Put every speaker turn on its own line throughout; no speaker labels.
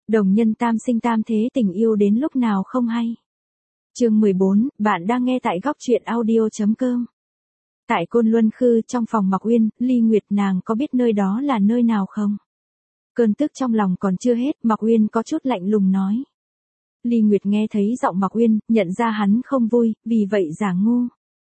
Đồng nhân tam sinh tam thế, tình yêu đến lúc nào không hay. Chương 14, bạn đang nghe tại góc truyện audio.com. Tại Côn Luân Khư, trong phòng Mạc Uyên, Ly Nguyệt nàng có biết nơi đó là nơi nào không? Cơn tức trong lòng còn chưa hết, Mạc Uyên có chút lạnh lùng nói. Ly Nguyệt nghe thấy giọng Mạc Uyên, nhận ra hắn không vui, vì vậy giả ngu.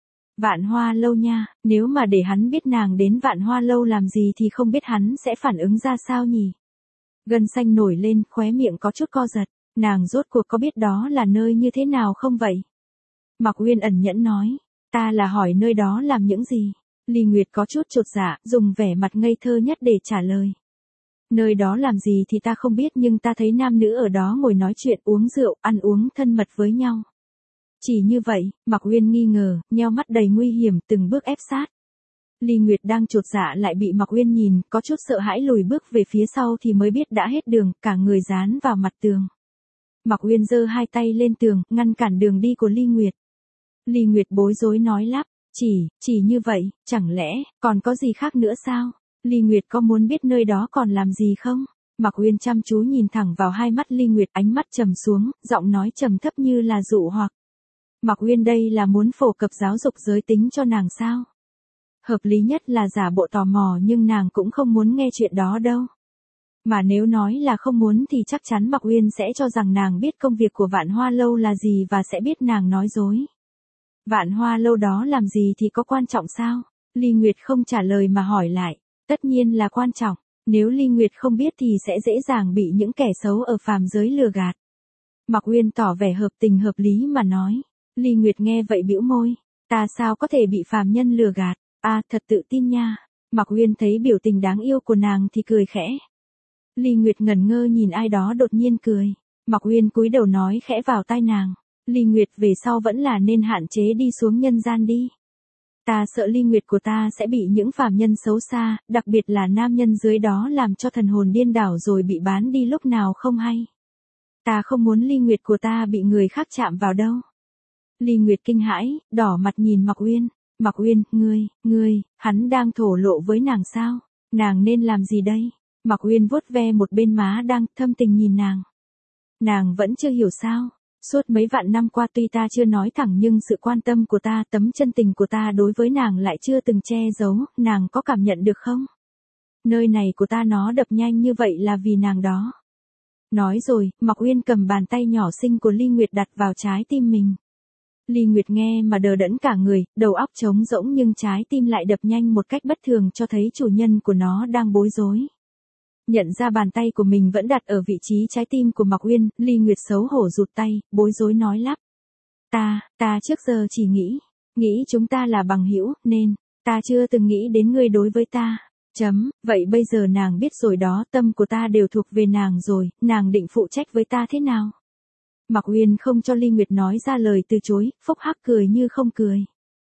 Vạn Hoa Lâu nha, nếu mà để hắn biết nàng đến Vạn Hoa Lâu làm gì thì không biết hắn sẽ phản ứng ra sao nhỉ? Gân xanh nổi lên, khóe miệng có chút co giật, nàng rốt cuộc có biết đó là nơi như thế nào không vậy? Mạc Uyên ẩn nhẫn nói, ta là hỏi nơi đó làm những gì? Ly Nguyệt có chút chột dạ, dùng vẻ mặt ngây thơ nhất để trả lời. Nơi đó làm gì thì ta không biết, nhưng ta thấy nam nữ ở đó ngồi nói chuyện, uống rượu, ăn uống thân mật với nhau. Chỉ như vậy, Mạc Uyên nghi ngờ, nheo mắt đầy nguy hiểm, từng bước ép sát. Ly Nguyệt đang chột dạ lại bị Mạc Uyên nhìn, có chút sợ hãi lùi bước về phía sau thì mới biết đã hết đường, cả người dán vào mặt tường. Mạc Uyên giơ hai tay lên tường, ngăn cản đường đi của Ly Nguyệt. Ly Nguyệt bối rối nói lắp, chỉ như vậy, chẳng lẽ, còn có gì khác nữa sao? Ly Nguyệt có muốn biết nơi đó còn làm gì không? Mạc Uyên chăm chú nhìn thẳng vào hai mắt Ly Nguyệt, ánh mắt trầm xuống, giọng nói trầm thấp như là dụ hoặc. Mạc Uyên đây là muốn phổ cập giáo dục giới tính cho nàng sao? Hợp lý nhất là giả bộ tò mò, nhưng nàng cũng không muốn nghe chuyện đó đâu. Mà nếu nói là không muốn thì chắc chắn Mạc Uyên sẽ cho rằng nàng biết công việc của Vạn Hoa Lâu là gì và sẽ biết nàng nói dối. Vạn Hoa Lâu đó làm gì thì có quan trọng sao? Ly Nguyệt không trả lời mà hỏi lại. Tất nhiên là quan trọng, nếu Ly Nguyệt không biết thì sẽ dễ dàng bị những kẻ xấu ở phàm giới lừa gạt. Mạc Uyên tỏ vẻ hợp tình hợp lý mà nói. Ly Nguyệt nghe vậy bĩu môi, ta sao có thể bị phàm nhân lừa gạt? Thật tự tin nha. Mạc Uyên thấy biểu tình đáng yêu của nàng thì cười khẽ. Ly Nguyệt ngẩn ngơ nhìn ai đó đột nhiên cười. Mạc Uyên cúi đầu nói khẽ vào tai nàng. Ly Nguyệt về sau vẫn là nên hạn chế đi xuống nhân gian đi. Ta sợ Ly Nguyệt của ta sẽ bị những phàm nhân xấu xa, đặc biệt là nam nhân dưới đó làm cho thần hồn điên đảo rồi bị bán đi lúc nào không hay. Ta không muốn Ly Nguyệt của ta bị người khác chạm vào đâu. Ly Nguyệt kinh hãi, đỏ mặt nhìn Mạc Uyên. Mạc Uyên, ngươi, hắn đang thổ lộ với nàng sao? Nàng nên làm gì đây? Mạc Uyên vuốt ve một bên má đang thâm tình nhìn nàng. Nàng vẫn chưa hiểu sao? Suốt mấy vạn năm qua tuy ta chưa nói thẳng nhưng sự quan tâm của ta, tấm chân tình của ta đối với nàng lại chưa từng che giấu, nàng có cảm nhận được không? Nơi này của ta nó đập nhanh như vậy là vì nàng đó. Nói rồi, Mạc Uyên cầm bàn tay nhỏ xinh của Ly Nguyệt đặt vào trái tim mình. Ly Nguyệt nghe mà đờ đẫn cả người, đầu óc trống rỗng nhưng trái tim lại đập nhanh một cách bất thường cho thấy chủ nhân của nó đang bối rối. Nhận ra bàn tay của mình vẫn đặt ở vị trí trái tim của Mạc Uyên, Ly Nguyệt xấu hổ rụt tay, bối rối nói lắp. Ta trước giờ chỉ nghĩ chúng ta là bằng hữu, nên, ta chưa từng nghĩ đến ngươi đối với ta. Vậy bây giờ nàng biết rồi đó, tâm của ta đều thuộc về nàng rồi, nàng định phụ trách với ta thế nào? Mạc Uyên không cho Ly Nguyệt nói ra lời từ chối, phốc hắc cười như không cười.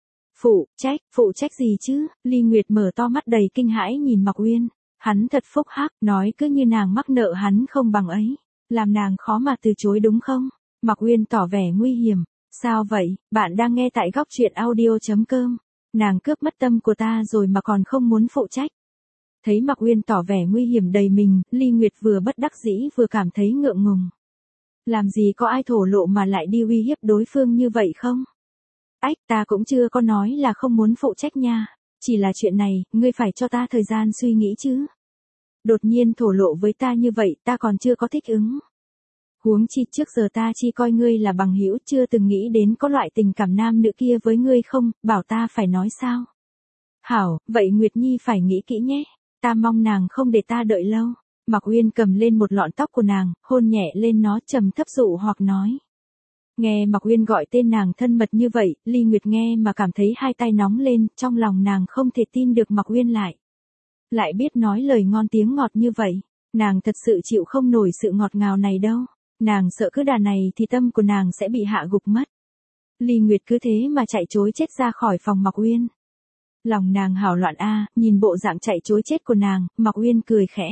Phụ trách gì chứ? Ly Nguyệt mở to mắt đầy kinh hãi nhìn Mạc Uyên. Hắn thật phốc hắc, nói cứ như nàng mắc nợ hắn không bằng ấy. Làm nàng khó mà từ chối đúng không? Mạc Uyên tỏ vẻ nguy hiểm. Sao vậy, bạn đang nghe tại góc truyện audio.com. Nàng cướp mất tâm của ta rồi mà còn không muốn phụ trách. Thấy Mạc Uyên tỏ vẻ nguy hiểm đầy mình, Ly Nguyệt vừa bất đắc dĩ vừa cảm thấy ngượng ngùng. Làm gì có ai thổ lộ mà lại đi uy hiếp đối phương như vậy không? Ta cũng chưa có nói là không muốn phụ trách nha. Chỉ là chuyện này, ngươi phải cho ta thời gian suy nghĩ chứ. Đột nhiên thổ lộ với ta như vậy, ta còn chưa có thích ứng. Huống chi trước giờ ta chỉ coi ngươi là bằng hữu, chưa từng nghĩ đến có loại tình cảm nam nữ kia với ngươi không, bảo ta phải nói sao? Hảo, vậy Nguyệt Nhi phải nghĩ kỹ nhé. Ta mong nàng không để ta đợi lâu. Mạc Uyên cầm lên một lọn tóc của nàng, hôn nhẹ lên nó trầm thấp dụ hoặc nói. Nghe Mạc Uyên gọi tên nàng thân mật như vậy, Ly Nguyệt nghe mà cảm thấy hai tay nóng lên, trong lòng nàng không thể tin được Mạc Uyên lại biết nói lời ngon tiếng ngọt như vậy. Nàng thật sự chịu không nổi sự ngọt ngào này đâu. Nàng sợ cứ đà này thì tâm của nàng sẽ bị hạ gục mất. Ly Nguyệt cứ thế mà chạy trối chết ra khỏi phòng Mạc Uyên. Lòng nàng hảo loạn nhìn bộ dạng chạy trối chết của nàng, Mạc Uyên cười khẽ.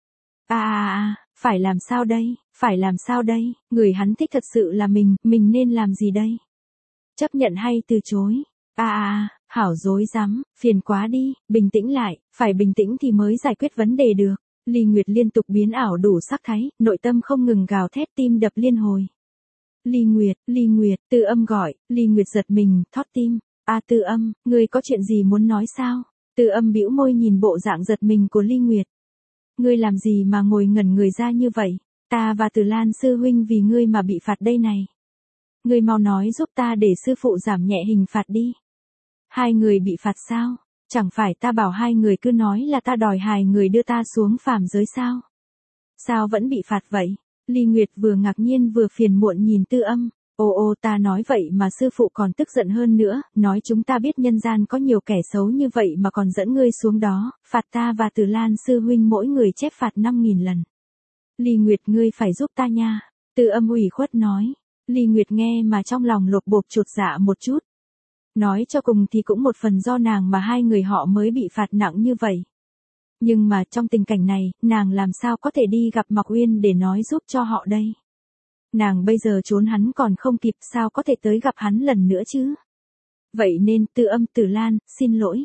Phải làm sao đây, người hắn thích thật sự là mình nên làm gì đây? Chấp nhận hay từ chối? Hảo dối rắm, phiền quá đi, bình tĩnh lại, phải bình tĩnh thì mới giải quyết vấn đề được. Ly Nguyệt liên tục biến ảo đủ sắc thái, nội tâm không ngừng gào thét, tim đập liên hồi. Ly Nguyệt, Tư Âm gọi, Ly Nguyệt giật mình, thót tim. Tư Âm, ngươi có chuyện gì muốn nói sao? Tư Âm bĩu môi nhìn bộ dạng giật mình của Ly Nguyệt. Ngươi làm gì mà ngồi ngẩn người ra như vậy? Ta và Từ Lan sư huynh vì ngươi mà bị phạt đây này. Ngươi mau nói giúp ta để sư phụ giảm nhẹ hình phạt đi. Hai người bị phạt sao? Chẳng phải ta bảo hai người cứ nói là ta đòi hai người đưa ta xuống phàm giới sao? Sao vẫn bị phạt vậy? Ly Nguyệt vừa ngạc nhiên vừa phiền muộn nhìn Tư Âm. Ô ta nói vậy mà sư phụ còn tức giận hơn nữa, nói chúng ta biết nhân gian có nhiều kẻ xấu như vậy mà còn dẫn ngươi xuống đó, phạt ta và Từ Lan sư huynh mỗi người chép phạt 5.000 lần. Ly Nguyệt ngươi phải giúp ta nha. Tư Âm ủy khuất nói. Ly Nguyệt nghe mà trong lòng lột bột chột dạ một chút. Nói cho cùng thì cũng một phần do nàng mà hai người họ mới bị phạt nặng như vậy. Nhưng mà trong tình cảnh này, nàng làm sao có thể đi gặp Mạc Uyên để nói giúp cho họ đây? Nàng bây giờ trốn hắn còn không kịp, sao có thể tới gặp hắn lần nữa chứ? Vậy nên Tư Âm, Từ Lan, xin lỗi.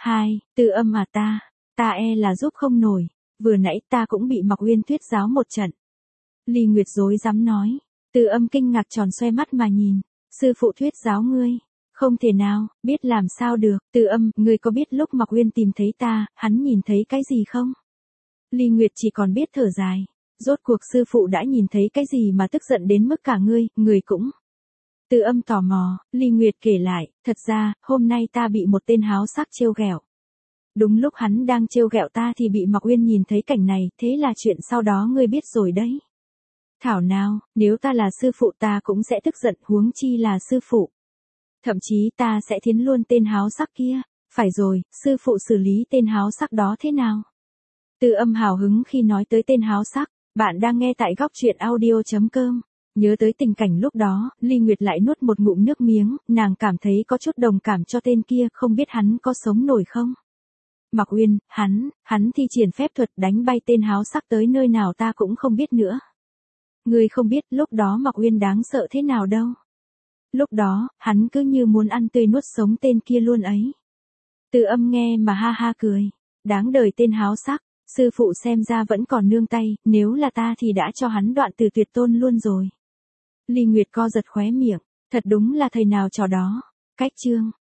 Tư Âm à, ta là giúp không nổi. Vừa nãy ta cũng bị Mạc Uyên thuyết giáo một trận. Ly Nguyệt rối rắm nói. Tư Âm kinh ngạc tròn xoe mắt mà nhìn. Sư phụ thuyết giáo ngươi? Không thể nào, biết làm sao được. Tư Âm, ngươi có biết lúc Mạc Uyên tìm thấy ta, hắn nhìn thấy cái gì không? Ly Nguyệt chỉ còn biết thở dài. Rốt cuộc sư phụ đã nhìn thấy cái gì mà tức giận đến mức cả ngươi cũng. Tư Âm tò mò, Ly Nguyệt kể lại, thật ra, hôm nay ta bị một tên háo sắc trêu ghẹo. Đúng lúc hắn đang trêu ghẹo ta thì bị Mạc Uyên nhìn thấy cảnh này, thế là chuyện sau đó ngươi biết rồi đấy. Thảo nào, nếu ta là sư phụ ta cũng sẽ tức giận, huống chi là sư phụ. Thậm chí ta sẽ thiến luôn tên háo sắc kia. Phải rồi, sư phụ xử lý tên háo sắc đó thế nào? Tư Âm hào hứng khi nói tới tên háo sắc. Bạn đang nghe tại góc truyện audio.com. Nhớ tới tình cảnh lúc đó, Ly Nguyệt lại nuốt một ngụm nước miếng, nàng cảm thấy có chút đồng cảm cho tên kia, không biết hắn có sống nổi không? Mạc Uyên, hắn thi triển phép thuật đánh bay tên háo sắc tới nơi nào ta cũng không biết nữa. Ngươi không biết lúc đó Mạc Uyên đáng sợ thế nào đâu. Lúc đó, hắn cứ như muốn ăn tươi nuốt sống tên kia luôn ấy. Tư Âm nghe mà ha ha cười. Đáng đời tên háo sắc. Sư phụ xem ra vẫn còn nương tay, nếu là ta thì đã cho hắn đoạn từ tuyệt tôn luôn rồi. Ly Nguyệt co giật khóe miệng, thật đúng là thầy nào trò đó. Cách chương